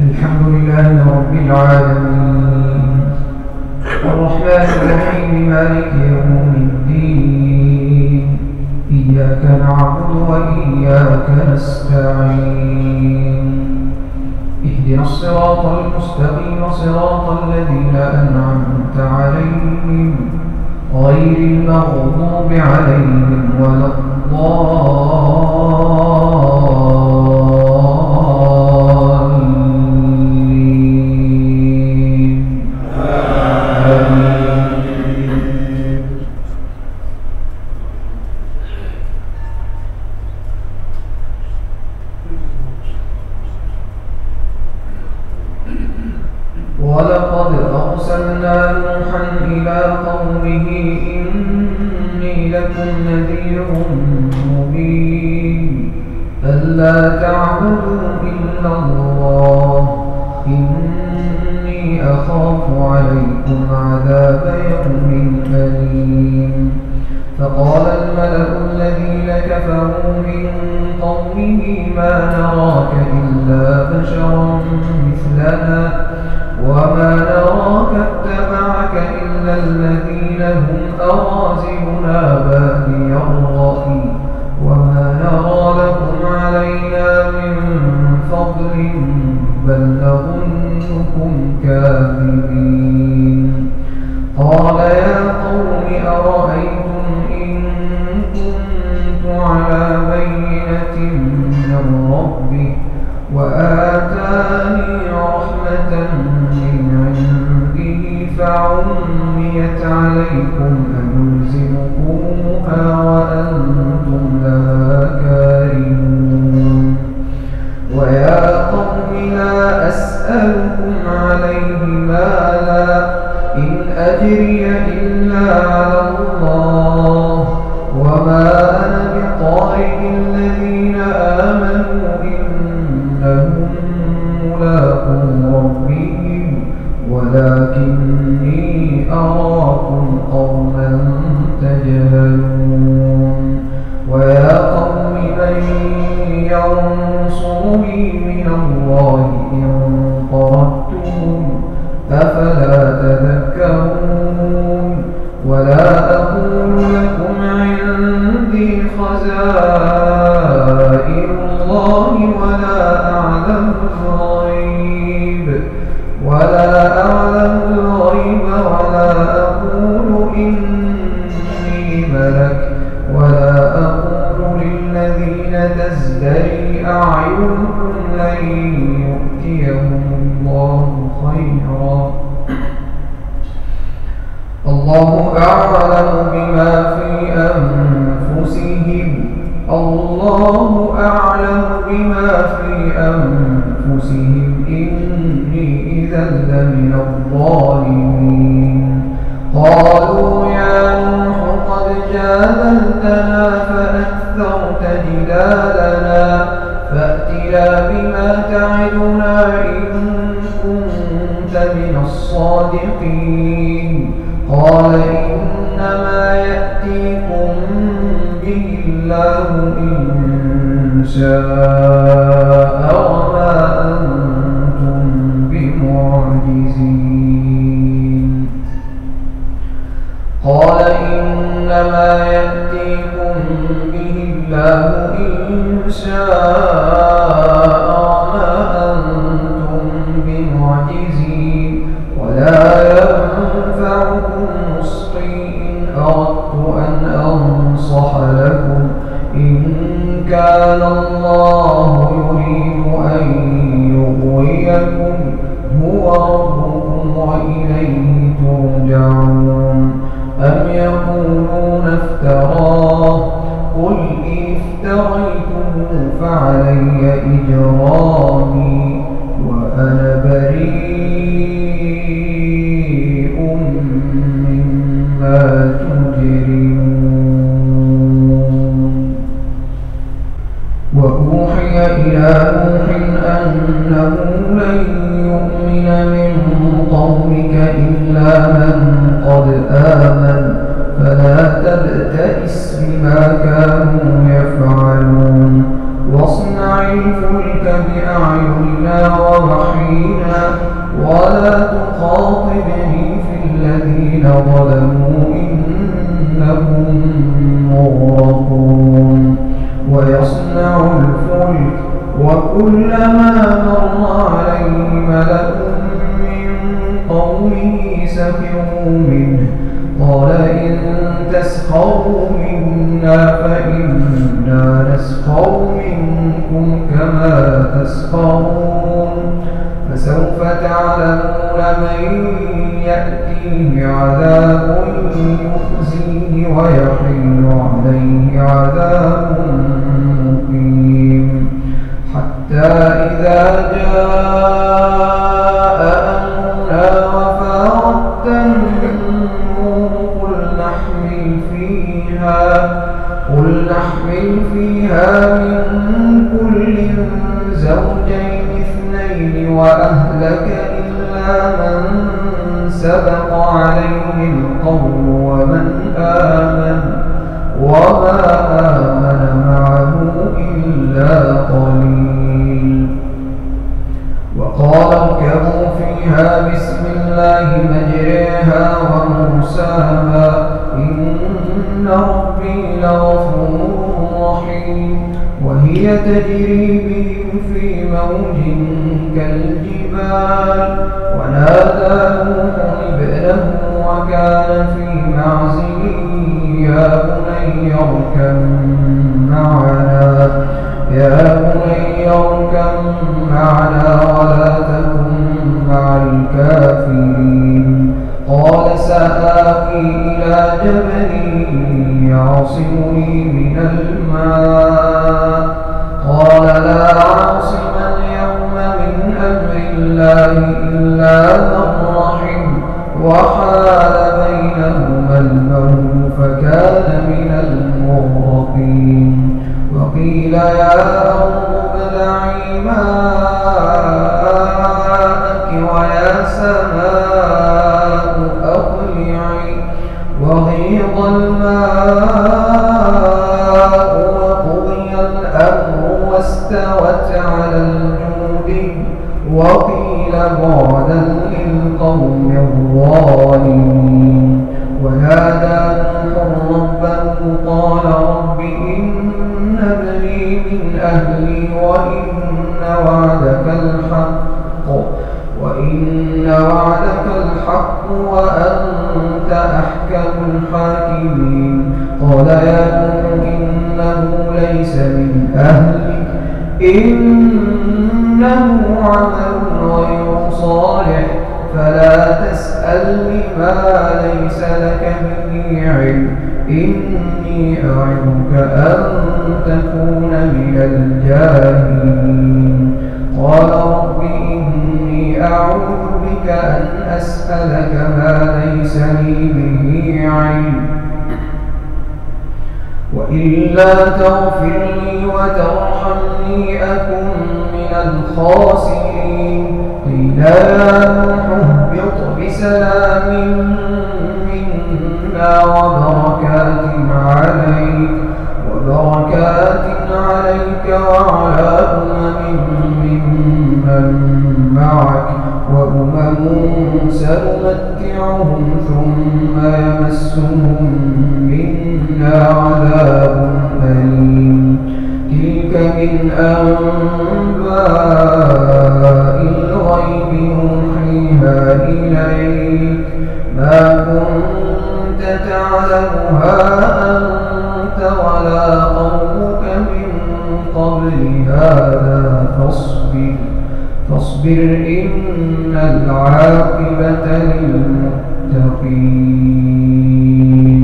الحمد لله رب العالمين الرحمن الرحيم مالك يوم الدين إياك نعبد وإياك نستعين اهدنا الصراط المستقيم صراط الذين أنعمت عليهم غير المغضوب عليهم ولا ولقد أرسلنا نوحا إلى قومه إني لكم نذير مبين ألا تعبدوا إلا الله إني أخاف عليكم عذاب يوم أليم فقال الملأ الذين كفروا من قومه ما نراك إلا بشرا مثلنا وما نراك اتبعك إلا الذين هم أراذلنا بادي الرأي وما نرى لكم علينا من فضل بل نظنكم كاذبين قال يا قوم أرأيتم إن كنت على بينة من ربي وآتاني رحمة من عنده فعميت عليكم أنلزمكموها وأنتم لها كارهون ويا قوم لا أسألكم عليه مالا إن أجري إلا على الله وما أنا بطارد الذين آمنوا إنهم ملاقو ربهم ولكني أراكم قوما تجهلون ويا قوم من ينصرني من الله إن طردتم أفلا تذكرون ولا أقول لكم عندي خزائن الله ولا أعلم الغيب ولا أقول إني ملك ولا أقول للذين تزدري أعينكم لن يؤتيهم الله خيرا الله أعلم بما في أنفسهم إني إذا لمن الظالمين قالوا يا نوح قد جادلتنا فأكثرت جدالنا فأتنا بما تعدنا إن كنت من الصادقين قال إنما يأتيكم به الله إن شاء وما أنتم بمعجزين قال إنما يأتيكم به الله إن شاء وما أنتم بمعجزين ولا ينفعكم نصحي إن أردت أن أنصح لكم إن كان الله يريد أن يغويكم هو ربكم وإليه ترجعون أم يقولون افتراه قل إن افتريته فعلي إجرامي وأنا بريء مما تجرمون وأوحي إلى نوح أنه لن يؤمن من قومك إلا من قد آمن فلا تبتئس بما كانوا يفعلون واصنع الفلك بأعيننا ووحينا حينا ولا تخاطبني في الذين ظلموا إنهم مغرقون ويصنع الفلك وكلما مر عليه ملأ من قومه سخروا منه قال إن تسخروا منا فإنا نسخر منكم كما تسخرون فسوف تعلمون من يأتيه عذاب يخزيه ويحل عليه عذاب مقيم حتى إذا جاء أمرنا وفارت النور قل نحمل فيها من كل زوجين اثنين وأهلك إلا من سبق عليه القول ومن آمن وما آمن معه إلا قليل وقال اركبوا فيها بسم الله مجريها ومرساها إن ربي لغفور رحيم وهي تجري بهم في موج كالجبال ونادى نوح ابنه وكان في معزل يا بني اركب معنا ولا تكن مع الكافرين قال سآوي إلى جبل يعصمني من الماء قال لا عاصم اليوم من أمر الله إلا من رحم وحال بينهما الموج فكان من المغرقين وقيل يا أرض ابلعي ماءك ويا سماء أقلعي وغيض الماء وقضي الأمر واستوت على الجود وقيل بعدا للقوم الظالمين ونادى نوح ربه قال رب إن ابني من أهلي وإن وعدك الحق وأنت أحكم الحاكمين قال يا نوح إنه ليس من أهلك إنه عمل غير صالح فلا تسألني ما ليس لك به علم إني أعظك أن تكون من الجاهلين قال رب إني أعوذ بك أن أسألك ما ليس لي به علم وإلا تغفر لي وترحمني أكن من الخاسرين قيل يا نوح اهبط بسلام منا وبركات عليك وعلى ممن معك وأمم سنمتعهم ثم يمسهم منا عذاب أليم تلك من أنباء الغيب نوحيها إليك ما كنت تعلمها أنت ولا قومك من قبل هذا فاصبر إن العاقبة للمتقين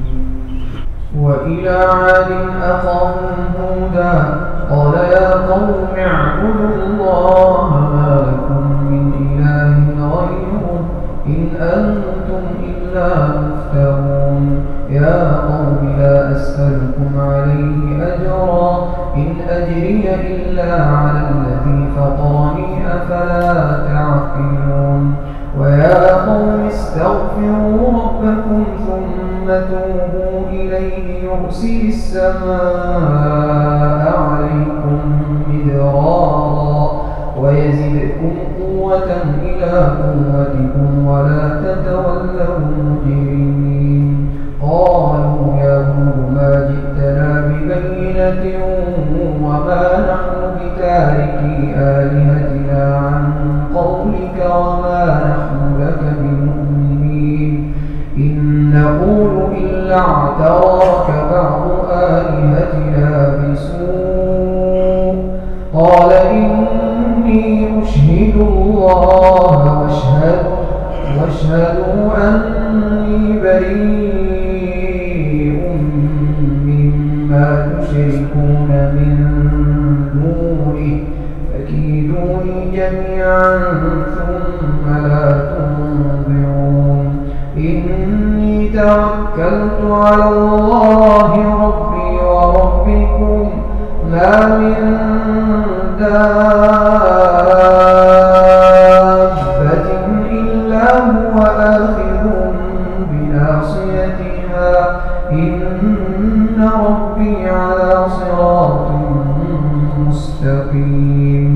وإلى عاد أخاهم هودا قال يا قوم اعبدوا الله ما لكم من إله غيره إن أنتم إلا مفترون يا قوم لا أسألكم عليه أجرا إن أجري إلا على الذي فطرني أفلا تعقلون ويا قوم استغفروا ربكم ثم توبوا إليه يرسل السماء عليكم مدرارا ويزدكم يزدكم قوة إلى قوتكم ولا تتولوا مجرمين. قالوا يا هود ما جئتنا ببينة وما نحن بتاركي آلهتنا عن قولك وما نحن لك بمؤمنين إن نقول إلا اعتراك بعض آلهتنا بسوء. قال إني أشهد الله واشهدوا أني بريء مما تشركون من دونه فكيدوني جميعا ثم لا تنظرون. إني توكلت على الله ربي وربكم ما من دابة إلا هو آخذ بناصيتها إن ربي على صراط مستقيم.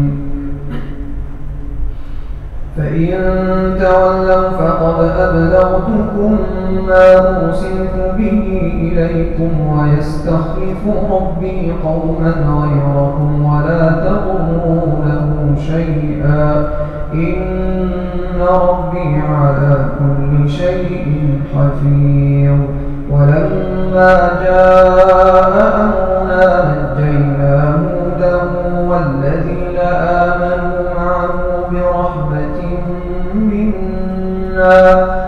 فإن تولوا فقد أبلغتكم ما أرسلت به إليكم ويستخلف ربي قوما غيركم ولا تضرونه شيئا إن ربي على كل شيء حفيظ. ولما جاء أمرنا نجينا هودا والذين آمنوا معه برحمة منا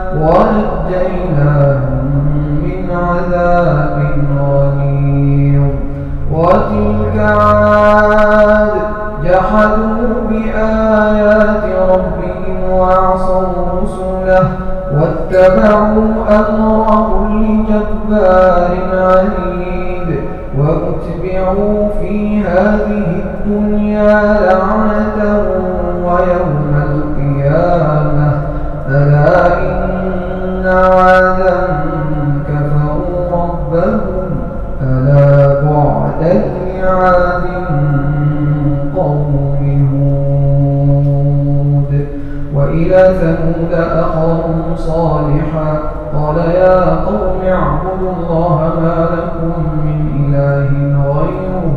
ونجيناهم من عذاب غليظ. وتلك عاد جحدوا بآيات ربهم وعصوا رسله واتبعوا أمر كل جبار عنيد وأتبعوا في هذه الدنيا لعنة ويوم القيامة ألا إن عادا كفروا ربهم ألا بعدا لعاد قوم هود. وإلى ثمود أخاهم صالحا قال يا قوم اعبدوا الله ما لكم من إله غيره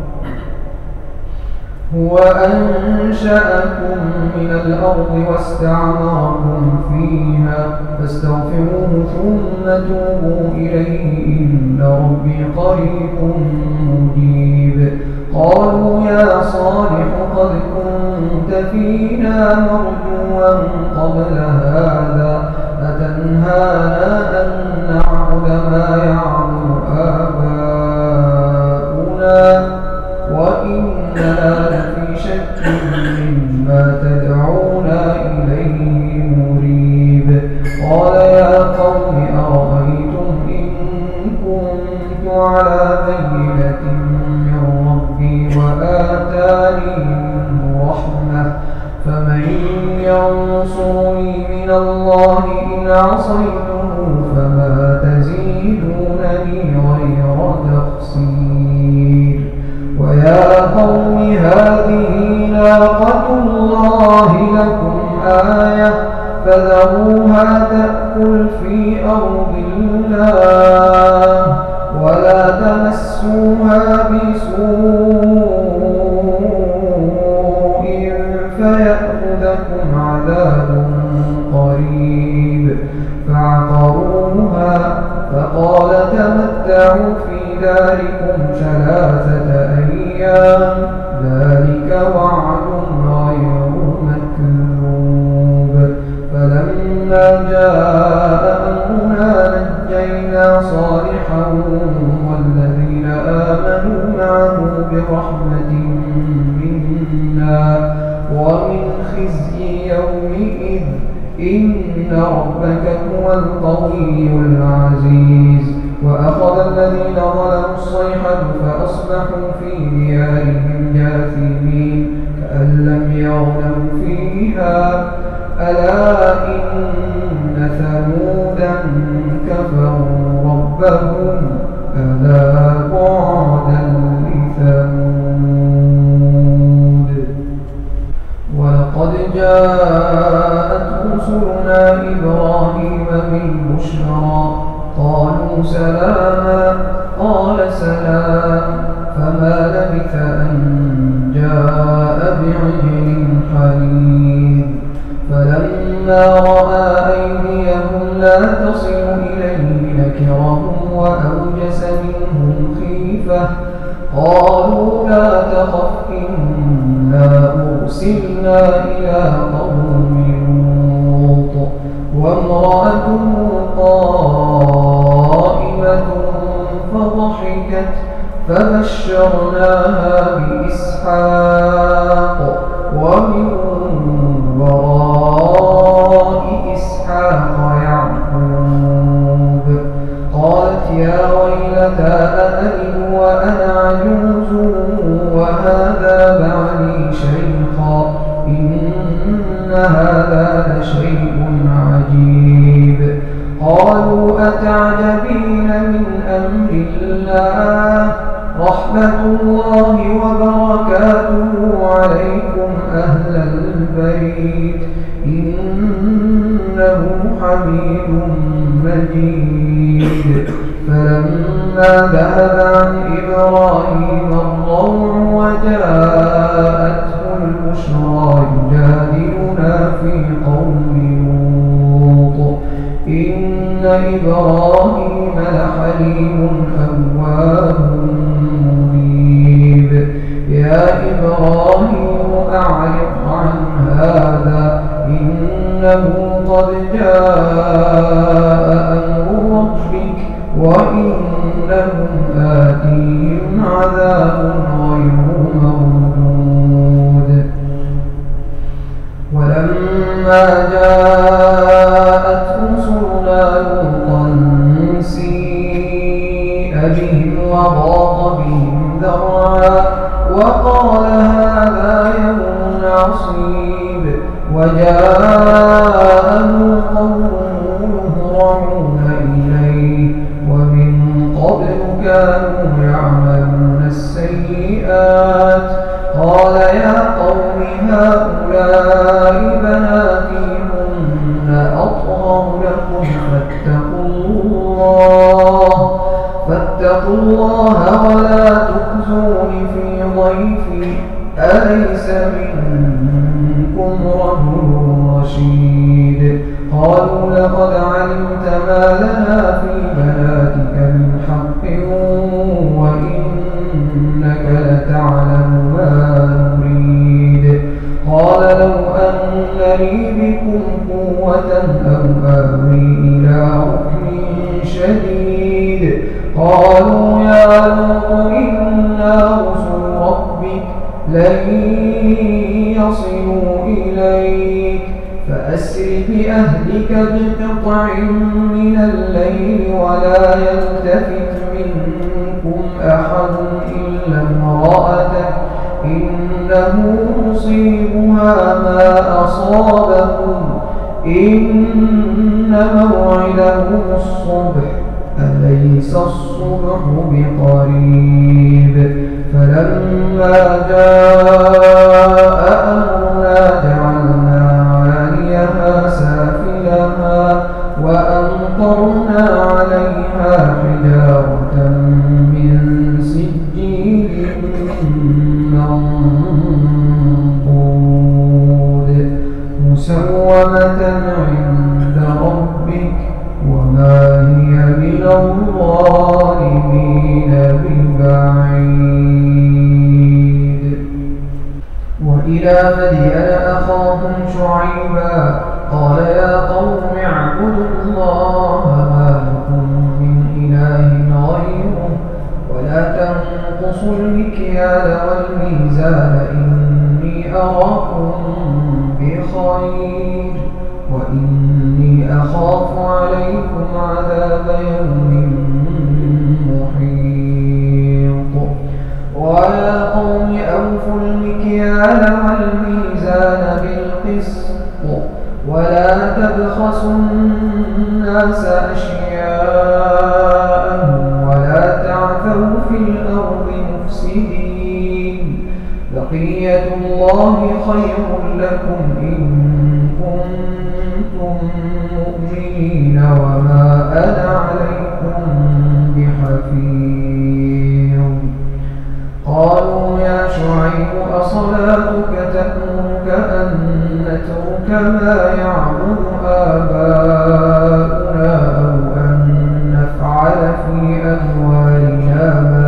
هو أنشأكم من الأرض واستعمركم فيها فاستغفروه ثم توبوا إليه إن ربي قريب مجيب. قالوا يا صالح قد كنت فينا مرجوا قبل هذا أتنهانا أن نعبد ما يعبد آباؤنا وإننا لفي شك مما تدعونا إليه مريب. قال يا قوم أرأيتم إن كنت على بينة من ربي وآتاني منه رحمة فمن ينصرني من الله إن عصيته فما تزيدونني غير تخسير. ويا قوم هذه ناقة الله لكم آية فذروها تأكل في أرض الله ولا تمسوها بسوء فيأخذكم عذاب قريب. فعقروها فقال تمتعوا في داركم 3 أيام ذلك وعد غير مكذوب. فلما جاء أمرنا نجينا صالحا والذين آمنوا معه برحمة منا ومن خزي يومئذ إن ربك هو القوي العزيز. وأخذ الذين ظلموا الصيحة فأصبحوا في ديارهم جاثمين كأن لم يغنوا فيها ألا إن ثمودا كفروا ربهم ألا بعدا لثمود. ولقد جاءت رسلنا إبراهيم بالبشرى قالوا سلاما قال سلام فما لبث أن جاء بعجل حنيذ فلما رأى أيديهم لا تصل إليه نكرهم وأوجس منهم خيفة قالوا لا تخف إنا أرسلنا إلى قوم لوط وامرأته قائمة فضحكت فبشرناها بإسحاق ومن وراء إسحاق يعقوب قالت يا ويلتى أألد وأنا عجوز وهذا بعلي شيخا إن هذا لشيء عجيب قالوا أتعجبين من أمر الله رحمة الله وبركاته عليكم أهل البيت إنه حميد مجيد فلما ذهب عن إبراهيم الروع وجاءته البشرى يجادلنا في قوم لوط إن إبراهيم لحليم أواه منيب يا إبراهيم أعرض عن هذا إنه قد جاء أمر ربك وإنهم آتيهم عذاب غير مردود ولما جاءت رسلنا لوطا سيء بهم وضاق بهم ذرعا وقال هذا يوم عصيب وجاءه قومه يهرعون إليه ومن قبل كانوا يعملون السيئات قال يا قوم هؤلاء بناتي هن أطهر لكم فاتقوا الله ولا تخزون في ضيفي أليس منكم رجل رشيد قالوا لقد علمت ما لنا في بناتك من حق وإنك لتعلم ما نريد قال لو أن لي بكم قوة أو آوي إلى ركن شديد قالوا يا لوط إنا رسل ربك لن يصلوا إليك فأسر بأهلك بقطع من الليل ولا يلتفت منكم أحد إلا امرأتك إنه مصيبها ما أصابهم إن موعدهم الصبح أليس الصبح بقريب فلما جاء أمرنا جعلنا عاليها سافلها وأمطرنا عليها حجارة من سجيل منضود مسومة عند ربك وما هي من الظالمين ببعيد وإلى مدين أخاهم شعيبا قال يا قوم اعبدوا الله ما لكم من إله غيره ولا تنقصوا المكيال والميزان إني أراكم بخير وإني أخاف عليكم عذاب يوم محيط ويا قوم أوفوا المكيال والميزان بالقسط ولا تبخسوا الناس أشياءهم ولا تعثوا في الأرض مفسدين بقية الله الله خير لكم إن كنتم مؤمنين وما أنا عليكم بحفيظ. قالوا يا شعيب أصلاتك تأمرك أن نترك ما يعبد آباؤنا أو أن نفعل في أموالنا ما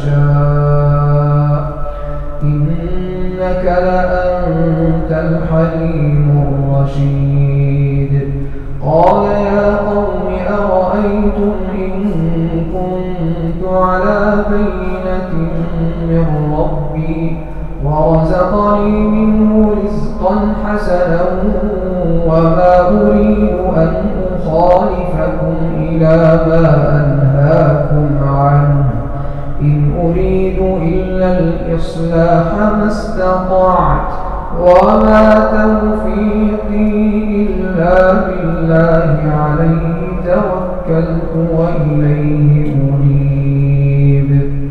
نشاء إنك لأنت الحليم الرشيد. قال يا قوم أرأيتم إن كنت على بينة من ربي ورزقني منه رزقا حسنا وما أريد أن أخالفكم إلى ما أنهاكم عنه إن أريد إلا الإصلاح ما استطعت وما توفيقي إلا بالله عليه توكلت وإليه أنيب.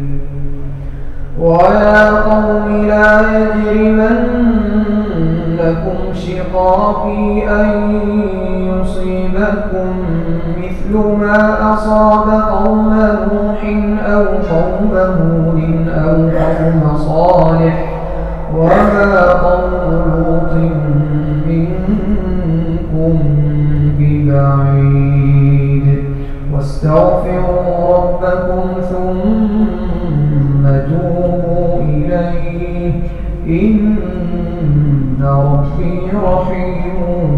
ويا قوم لا يجرمنكم شقاقي أن يصيبكم مثل ما أصاب قوم نوح أو قوم هود أو قوم صالح وما قوم لوط منكم ببعيد. واستغفروا ربكم ثم توبوا إليه إن ربي رحيم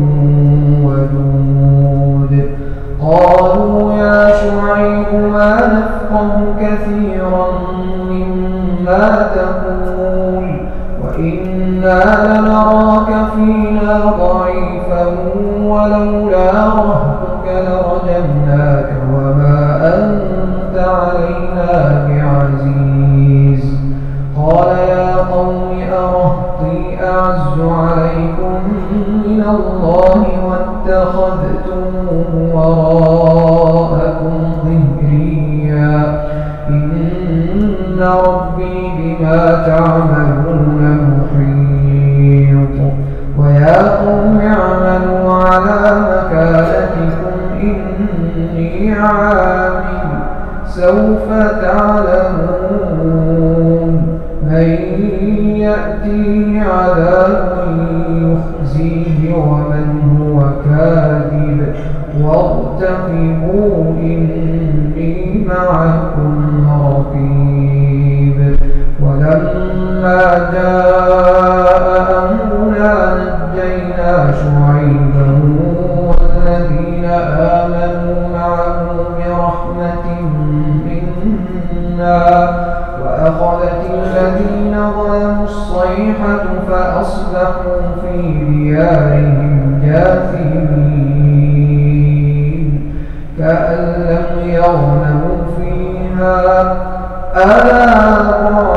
ودود. قالوا يا شعيب ما نفقه كثيرا مما تقول وإنا لنراك فينا ضعيفا ولولا رهطك لرجمناك وما أنت علينا بعزيز. قال يا قوم أرهطي أعز عليكم من الله واتخذتموه وراءكم ظهريا إن ربي بما تعملون محيط. ويا قوم اعملوا على مكانتكم إني عامل سوف تعلمون من يأتيه عذاب يخزيه ومن هو كاذب وارتقبوا إني معكم رقيب. ولما جاء أمرنا نجينا شعيبا والذين آمنوا معه برحمة منا وأخذت الذين ظلموا الصيحة فأصبحوا في ديارهم جاثمين كأن لم يغنوا فيها ألا